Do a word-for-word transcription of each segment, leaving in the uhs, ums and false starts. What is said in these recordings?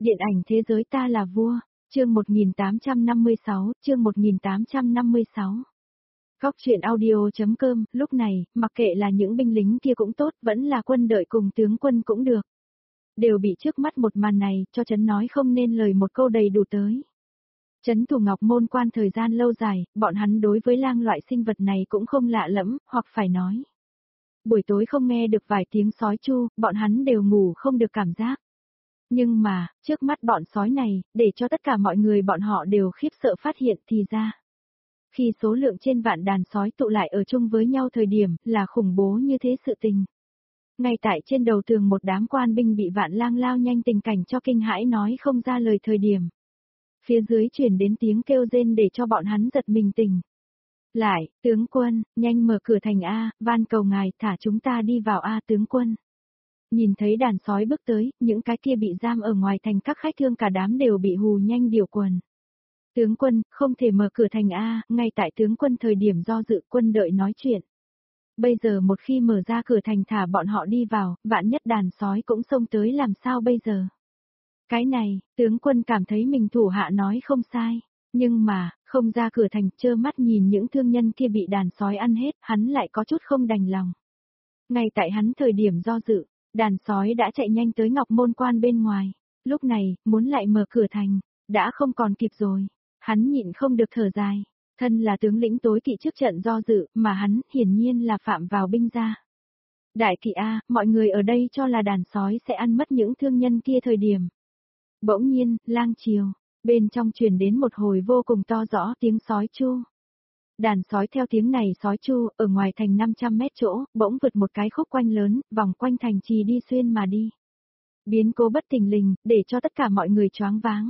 Điện ảnh thế giới ta là vua, chương một nghìn tám trăm năm mươi sáu, chương một nghìn tám trăm năm mươi sáu. Góc truyện audio.com, lúc này, mặc kệ là những binh lính kia cũng tốt, vẫn là quân đội cùng tướng quân cũng được. Đều bị trước mắt một màn này, cho Trấn nói không nên lời một câu đầy đủ tới. Trấn thủ Ngọc Môn Quan thời gian lâu dài, bọn hắn đối với lang loại sinh vật này cũng không lạ lẫm, hoặc phải nói. Buổi tối không nghe được vài tiếng sói chu, bọn hắn đều ngủ không được cảm giác. Nhưng mà, trước mắt bọn sói này, để cho tất cả mọi người bọn họ đều khiếp sợ phát hiện thì ra. Khi số lượng trên vạn đàn sói tụ lại ở chung với nhau thời điểm, là khủng bố như thế sự tình. Ngay tại trên đầu tường một đám quan binh bị vạn lang lao nhanh tình cảnh cho kinh hãi nói không ra lời thời điểm. Phía dưới truyền đến tiếng kêu rên để cho bọn hắn giật mình tỉnh. Lại, tướng quân, nhanh mở cửa thành A, van cầu ngài thả chúng ta đi vào A tướng quân. Nhìn thấy đàn sói bước tới, những cái kia bị giam ở ngoài thành các khách thương cả đám đều bị hù nhanh điều quần. Tướng quân, không thể mở cửa thành A, ngay tại tướng quân thời điểm do dự quân đợi nói chuyện. Bây giờ một khi mở ra cửa thành thả bọn họ đi vào, vạn nhất đàn sói cũng xông tới làm sao bây giờ. Cái này, tướng quân cảm thấy mình thủ hạ nói không sai, nhưng mà, không ra cửa thành trơ mắt nhìn những thương nhân kia bị đàn sói ăn hết, hắn lại có chút không đành lòng. Ngay tại hắn thời điểm do dự, đàn sói đã chạy nhanh tới Ngọc Môn Quan bên ngoài, lúc này, muốn lại mở cửa thành, đã không còn kịp rồi, hắn nhịn không được thở dài, thân là tướng lĩnh tối kỵ trước trận do dự, mà hắn, hiển nhiên là phạm vào binh gia. Đại kỵ A, mọi người ở đây cho là đàn sói sẽ ăn mất những thương nhân kia thời điểm. Bỗng nhiên, lang chiều, bên trong truyền đến một hồi vô cùng to rõ tiếng sói chu. Đàn sói theo tiếng này sói chu, ở ngoài thành năm trăm mét chỗ, bỗng vượt một cái khúc quanh lớn, vòng quanh thành trì đi xuyên mà đi. Biến cố bất thình lình, để cho tất cả mọi người choáng váng.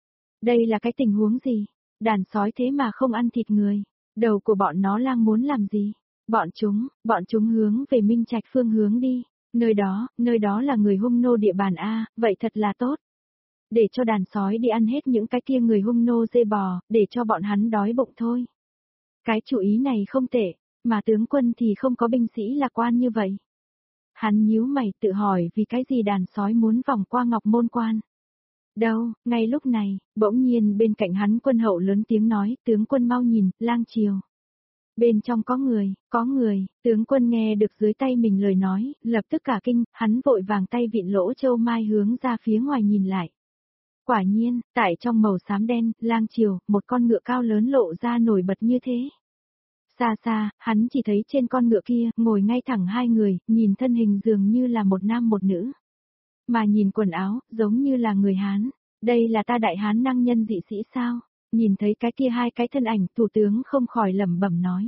Đây là cái tình huống gì? Đàn sói thế mà không ăn thịt người. Đầu của bọn nó lang muốn làm gì? Bọn chúng, bọn chúng hướng về Minh Trạch phương hướng đi. Nơi đó, nơi đó là người hung nô địa bàn A, vậy thật là tốt. Để cho đàn sói đi ăn hết những cái kia người hung nô dê bò, để cho bọn hắn đói bụng thôi. Cái chủ ý này không tệ, mà tướng quân thì không có binh sĩ lạc quan như vậy. Hắn nhíu mày tự hỏi vì cái gì đàn sói muốn vòng qua Ngọc Môn Quan. Đâu, ngay lúc này, bỗng nhiên bên cạnh hắn quân hậu lớn tiếng nói, tướng quân mau nhìn, lang chiều. Bên trong có người, có người, tướng quân nghe được dưới tay mình lời nói, lập tức cả kinh, hắn vội vàng tay vịn lỗ châu mai hướng ra phía ngoài nhìn lại. Quả nhiên, tại trong màu xám đen, lang chiều, một con ngựa cao lớn lộ ra nổi bật như thế. Xa xa, hắn chỉ thấy trên con ngựa kia, ngồi ngay thẳng hai người, nhìn thân hình dường như là một nam một nữ. Mà nhìn quần áo, giống như là người Hán. Đây là ta đại Hán năng nhân dị sĩ sao? Nhìn thấy cái kia hai cái thân ảnh, thủ tướng không khỏi lẩm bẩm nói.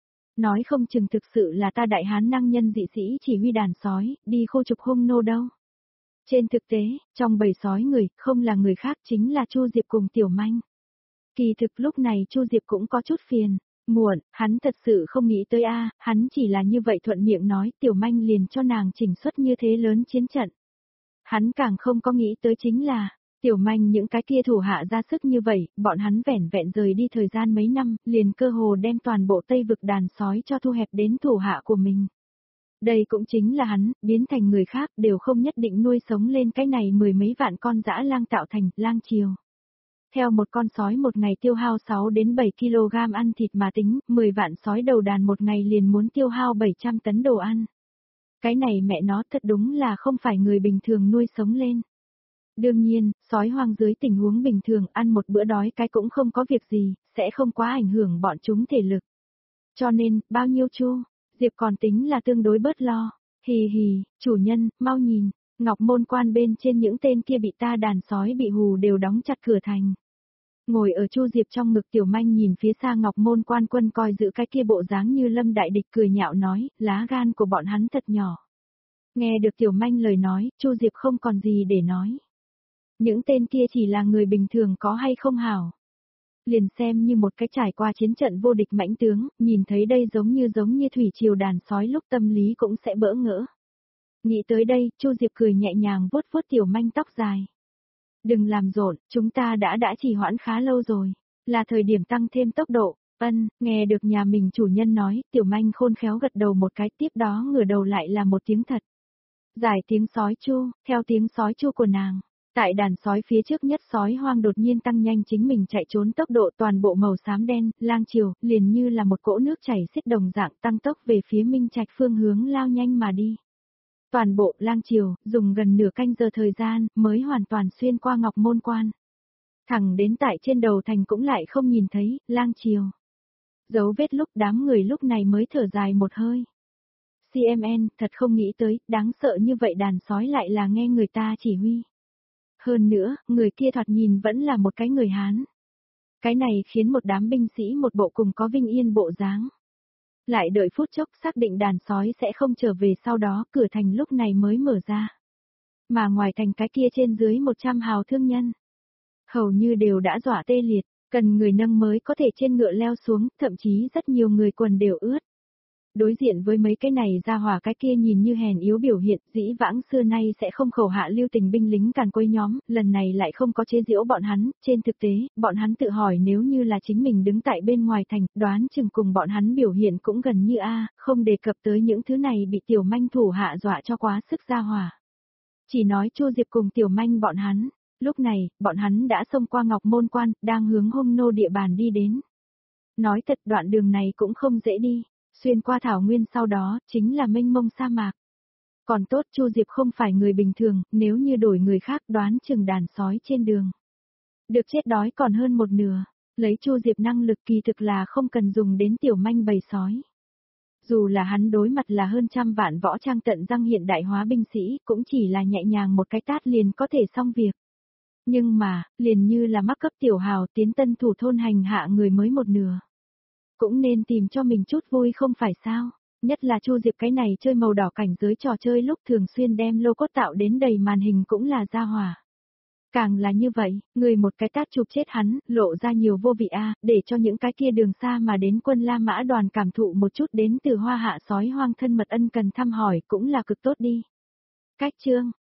Nói không chừng thực sự là ta đại Hán năng nhân dị sĩ chỉ huy đàn sói, đi khô trục hung nô đâu. Trên thực tế, trong bầy sói người, không là người khác chính là Chu Diệp cùng Tiểu Manh. Kỳ thực lúc này Chu Diệp cũng có chút phiền, muộn, hắn thật sự không nghĩ tới a, hắn chỉ là như vậy thuận miệng nói Tiểu Manh liền cho nàng chỉnh xuất như thế lớn chiến trận. Hắn càng không có nghĩ tới chính là, Tiểu Manh những cái kia thủ hạ ra sức như vậy, bọn hắn vẻn vẹn rời đi thời gian mấy năm, liền cơ hồ đem toàn bộ Tây vực đàn sói cho thu hẹp đến thủ hạ của mình. Đây cũng chính là hắn, biến thành người khác đều không nhất định nuôi sống lên cái này mười mấy vạn con dã lang tạo thành, lang chiều. Theo một con sói một ngày tiêu hao sáu đến bảy ki lô gam ăn thịt mà tính, mười vạn sói đầu đàn một ngày liền muốn tiêu hao bảy trăm tấn đồ ăn. Cái này mẹ nó thật đúng là không phải người bình thường nuôi sống lên. Đương nhiên, sói hoang dưới tình huống bình thường ăn một bữa đói cái cũng không có việc gì, sẽ không quá ảnh hưởng bọn chúng thể lực. Cho nên, bao nhiêu chu? Diệp còn tính là tương đối bớt lo. Hì hì, chủ nhân, mau nhìn, Ngọc Môn Quan bên trên những tên kia bị ta đàn sói bị hù đều đóng chặt cửa thành. Ngồi ở Chu Diệp trong ngực Tiểu Manh nhìn phía xa Ngọc Môn Quan quân coi giữ cái kia bộ dáng như lâm đại địch cười nhạo nói, lá gan của bọn hắn thật nhỏ. Nghe được Tiểu Manh lời nói, Chu Diệp không còn gì để nói. Những tên kia chỉ là người bình thường có hay không hảo. Liền xem như một cái trải qua chiến trận vô địch mãnh tướng, nhìn thấy đây giống như giống như thủy triều đàn sói lúc tâm lý cũng sẽ bỡ ngỡ. Nghĩ tới đây, Chu Diệp cười nhẹ nhàng vuốt vuốt Tiểu Manh tóc dài. Đừng làm rộn, chúng ta đã đã trì hoãn khá lâu rồi, là thời điểm tăng thêm tốc độ. Ân, nghe được nhà mình chủ nhân nói, Tiểu Manh khôn khéo gật đầu một cái, tiếp đó ngửa đầu lại là một tiếng thật. Giải tiếng sói chu, theo tiếng sói chu của nàng. Tại đàn sói phía trước nhất sói hoang đột nhiên tăng nhanh chính mình chạy trốn tốc độ toàn bộ màu xám đen, lang chiều, liền như là một cỗ nước chảy xiết đồng dạng tăng tốc về phía Minh Trạch phương hướng lao nhanh mà đi. Toàn bộ lang chiều, dùng gần nửa canh giờ thời gian, mới hoàn toàn xuyên qua Ngọc Môn Quan. Thẳng đến tại trên đầu thành cũng lại không nhìn thấy, lang chiều. Dấu vết lúc đám người lúc này mới thở dài một hơi. xê em en, thật không nghĩ tới, đáng sợ như vậy đàn sói lại là nghe người ta chỉ huy. Hơn nữa, người kia thoạt nhìn vẫn là một cái người Hán. Cái này khiến một đám binh sĩ một bộ cùng có vinh yên bộ dáng. Lại đợi phút chốc xác định đàn sói sẽ không trở về, sau đó cửa thành lúc này mới mở ra. Mà ngoài thành cái kia trên dưới một trăm hào thương nhân. Hầu như đều đã dọa tê liệt, cần người nâng mới có thể trên ngựa leo xuống, thậm chí rất nhiều người quần đều ướt. Đối diện với mấy cái này ra hỏa cái kia nhìn như hèn yếu biểu hiện, dĩ vãng xưa nay sẽ không khẩu hạ lưu tình binh lính càn quấy nhóm, lần này lại không có chế giễu bọn hắn, trên thực tế, bọn hắn tự hỏi nếu như là chính mình đứng tại bên ngoài thành, đoán chừng cùng bọn hắn biểu hiện cũng gần như a, không đề cập tới những thứ này bị tiểu manh thủ hạ dọa cho quá sức ra hỏa. Chỉ nói Chu Diệp cùng tiểu manh bọn hắn, lúc này, bọn hắn đã xông qua Ngọc Môn Quan, đang hướng Hung Nô địa bàn đi đến. Nói thật đoạn đường này cũng không dễ đi. Xuyên qua thảo nguyên sau đó, chính là mênh mông sa mạc. Còn tốt Chu Diệp không phải người bình thường, nếu như đổi người khác đoán chừng đàn sói trên đường. Được chết đói còn hơn một nửa, lấy Chu Diệp năng lực kỳ thực là không cần dùng đến tiểu manh bầy sói. Dù là hắn đối mặt là hơn trăm vạn võ trang tận răng hiện đại hóa binh sĩ, cũng chỉ là nhẹ nhàng một cái tát liền có thể xong việc. Nhưng mà, liền như là mắc cấp tiểu hào tiến tân thủ thôn hành hạ người mới một nửa. Cũng nên tìm cho mình chút vui không phải sao, nhất là Chu Diệp cái này chơi màu đỏ cảnh giới trò chơi lúc thường xuyên đem lô cốt tạo đến đầy màn hình cũng là gia hỏa. Càng là như vậy, người một cái tát chụp chết hắn, lộ ra nhiều vô vị a, để cho những cái kia đường xa mà đến quân La Mã đoàn cảm thụ một chút đến từ hoa hạ sói hoang thân mật ân cần thăm hỏi cũng là cực tốt đi. Cách chương